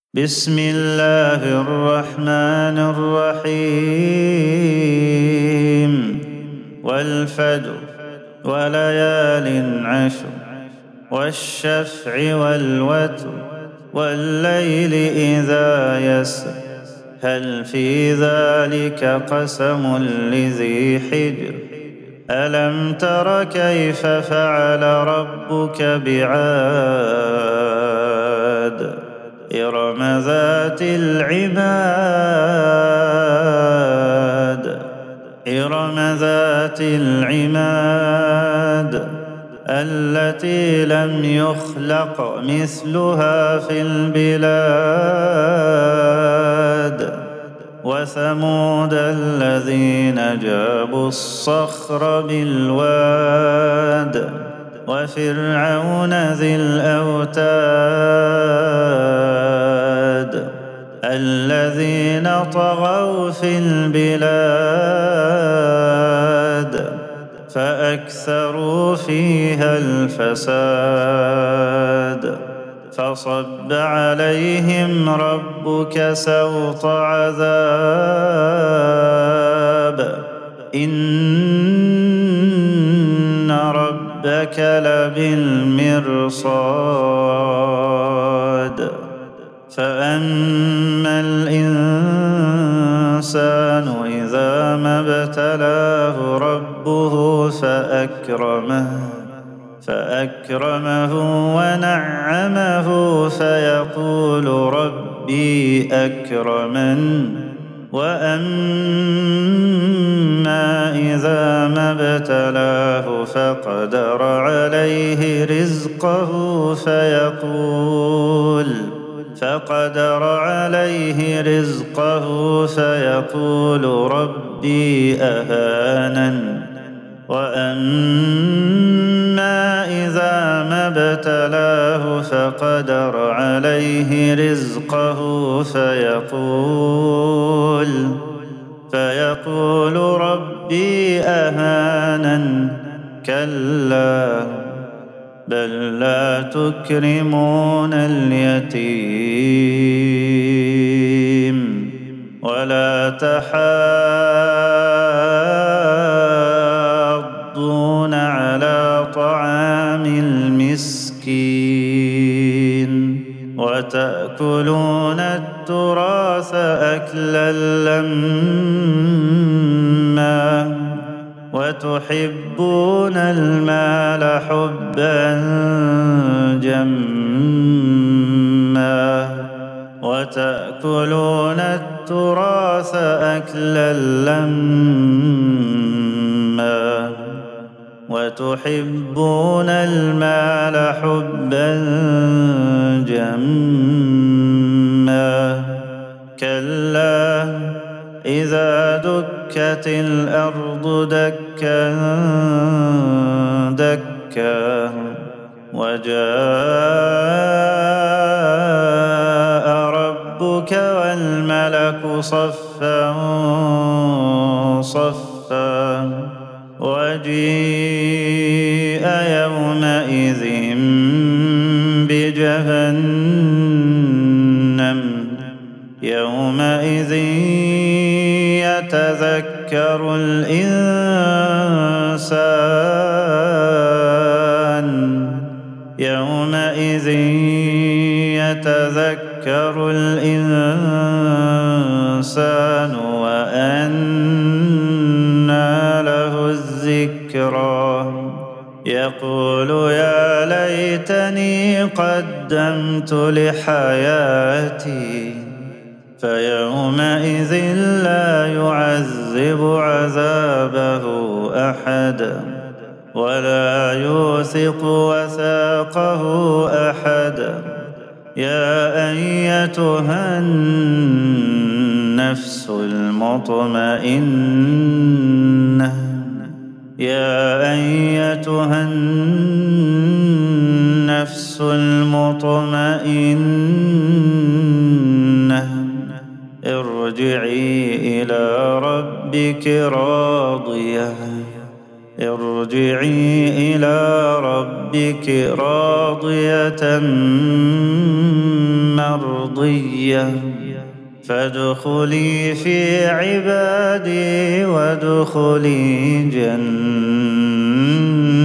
بسم الله الرحمن الرحيم والفجر وليال عشر والشفع والوتر والليل إذا يسر هل في ذلك قسم لذي حجر ألم تر كيف فعل ربك بعاد إرم ذات العماد التي لم يخلق مثلها في البلاد وثمود الذين جابوا الصخر بالواد وفرعون ذي الأوتاد الذين طغوا في البلاد فأكثروا فيها الفساد فصب عليهم ربك سوط عذاب إن ربك لبالمرصاد فأما الإنسان إذا ما ابتلاه ربه فأكرمه ونعمه فيقول ربي أكرمن وأما إذا ما ابتلاه فقدر عليه رزقه فيقول ربي أهانن وأما إذا ما ابتلاه فقدر عليه رزقه فيقول ربي أهانن كلا بل لا تكرمون اليتيم ولا تحاضون على طعام المسكين وتأكلون التراث أكلا لما وتحبون المال حبا جما كلا إذا دكت الأرض دكا دكا وجاء ربك والملك صفا صفا وجيء يومئذ بجهنم يومئذ يتذكر الإنسان وأنى له الذكرى يقول يا ليتني قدمت لحياتي فيومئذ لا يعذب عذابه أحد ولا يوثق وثاقه أحد يا أيتها النفس المطمئنة ارجعي إلى ربك راضية ارجعي إلى ربك راضية مرضية فادخلي في عبادي وادخلي جنتي.